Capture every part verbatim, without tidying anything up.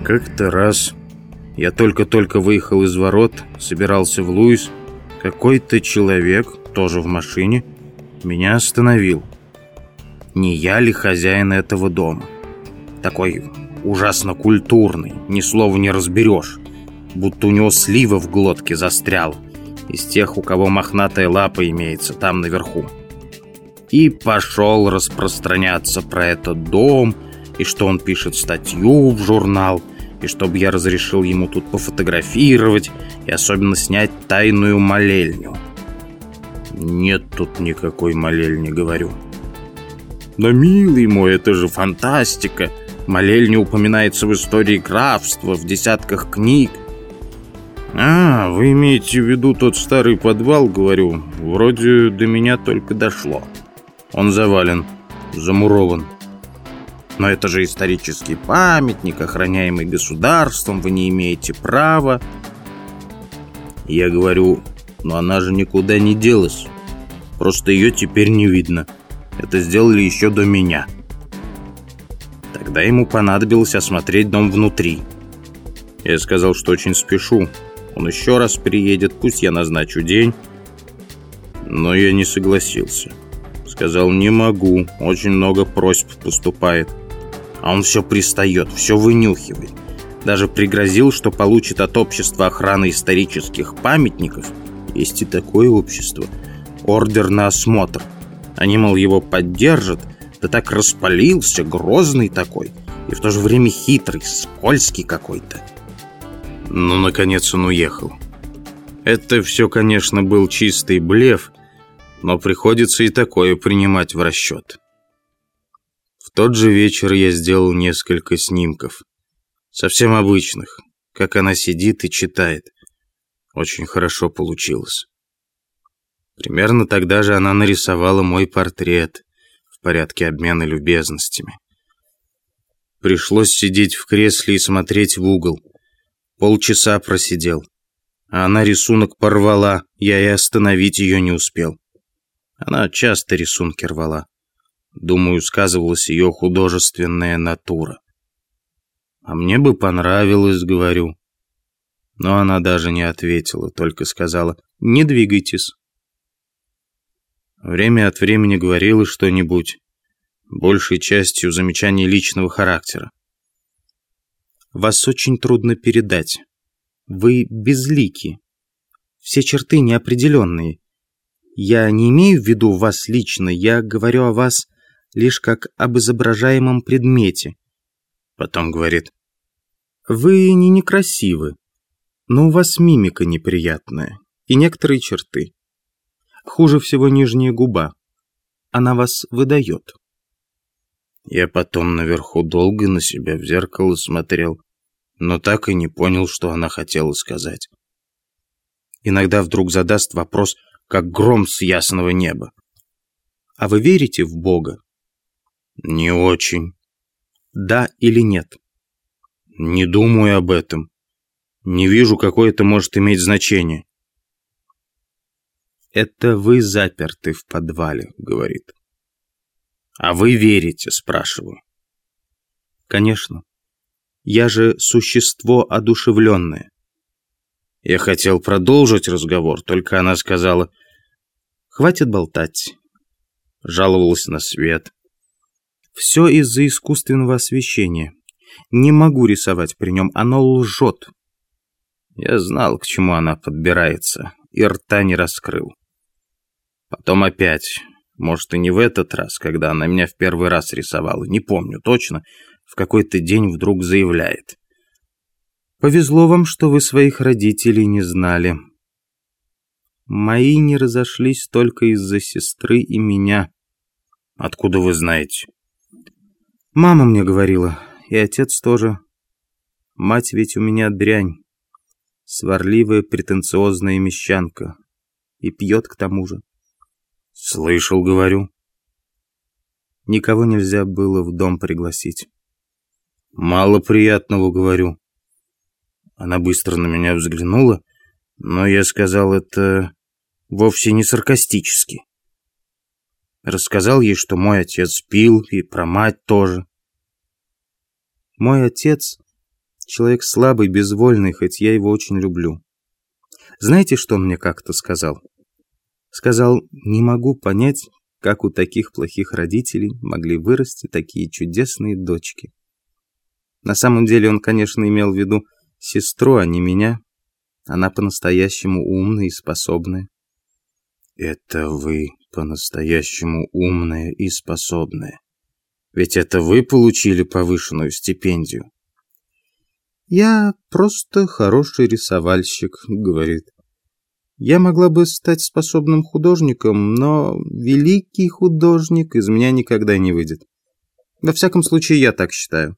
Как-то раз я только-только выехал из ворот, собирался в Луис. Какой-то человек, тоже в машине, меня остановил. Не я ли хозяин этого дома? Такой ужасно культурный, ни слова не разберешь, будто у него слива в глотке застряла, из тех, у кого мохнатая лапа имеется там наверху. И пошел распространяться про этот дом, и что он пишет статью в журнал, и чтобы я разрешил ему тут пофотографировать и особенно снять тайную молельню. Нет тут никакой молельни, говорю. Но, милый мой, это же фантастика. Молельня упоминается в истории графства, в десятках книг. А, вы имеете в виду тот старый подвал, говорю. Вроде до меня только дошло. Он завален, замурован. Но это же исторический памятник, охраняемый государством, вы не имеете права. Я говорю, но она же никуда не делась. Просто ее теперь не видно. Это сделали еще до меня. Тогда ему понадобилось осмотреть дом внутри. Я сказал, что очень спешу. Он еще раз приедет, пусть я назначу день. Но я не согласился. Сказал, не могу, очень много просьб поступает. А он все пристает, все вынюхивает. Даже пригрозил, что получит от общества охраны исторических памятников, есть и такое общество, ордер на осмотр. Они, мол, его поддержат, да так распалился, грозный такой, и в то же время хитрый, скользкий какой-то. Ну, наконец он уехал. Это все, конечно, был чистый блеф, но приходится и такое принимать в расчет. В тот же вечер я сделал несколько снимков. Совсем обычных, как она сидит и читает. Очень хорошо получилось. Примерно тогда же она нарисовала мой портрет в порядке обмена любезностями. Пришлось сидеть в кресле и смотреть в угол. Полчаса просидел. А она рисунок порвала, я и остановить ее не успел. Она часто рисунки рвала. Думаю, сказывалась ее художественная натура. А мне бы понравилось, говорю. Но она даже не ответила, только сказала: «Не двигайтесь». Время от времени говорила что-нибудь, большей частью замечаний личного характера. «Вас очень трудно передать. Вы безлики. Все черты неопределенные. Я не имею в виду вас лично, я говорю о вас лишь как об изображаемом предмете». Потом говорит: «Вы не некрасивы, но у вас мимика неприятная и некоторые черты. Хуже всего нижняя губа. Она вас выдает». Я потом наверху долго на себя в зеркало смотрел, но так и не понял, что она хотела сказать. Иногда вдруг задаст вопрос, как гром с ясного неба: «А вы верите в Бога?» «Не очень». «Да или нет?» «Не думаю об этом. Не вижу, какое это может иметь значение». «Это вы заперты в подвале», — говорит. «А вы верите?» — спрашиваю. «Конечно. Я же существо одушевленное». Я хотел продолжить разговор, только она сказала: «Хватит болтать». Жаловалась на свет. «Все из-за искусственного освещения. Не могу рисовать при нем, оно лжет». Я знал, к чему она подбирается, и рта не раскрыл. Потом опять, может, и не в этот раз, когда она меня в первый раз рисовала, не помню точно, в какой-то день вдруг заявляет: «Повезло вам, что вы своих родителей не знали. Мои не разошлись только из-за сестры и меня». «Откуда вы знаете?» «Мама мне говорила, и отец тоже. Мать ведь у меня дрянь, сварливая, претенциозная мещанка, и пьет к тому же». «Слышал, говорю». Никого нельзя было в дом пригласить. «Мало приятного, говорю». Она быстро на меня взглянула, но я сказал это вовсе не саркастически. Рассказал ей, что мой отец пил, и про мать тоже. Мой отец Человек слабый, безвольный, хоть я его очень люблю. Знаете, что он мне как-то сказал? Сказал, не могу понять, как у таких плохих родителей могли вырасти такие чудесные дочки. На самом деле он, конечно, имел в виду сестру, а не меня. Она по-настоящему умная и способная. Это вы по-настоящему умная и способная. Ведь это вы получили повышенную стипендию. Я просто хороший рисовальщик, говорит. Я могла бы стать способным художником, но великий художник из меня никогда не выйдет. Во всяком случае, я так считаю.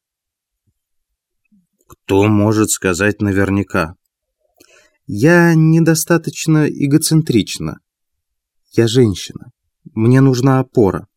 Кто может сказать наверняка? Я недостаточно эгоцентрична. Я женщина. Мне нужна опора.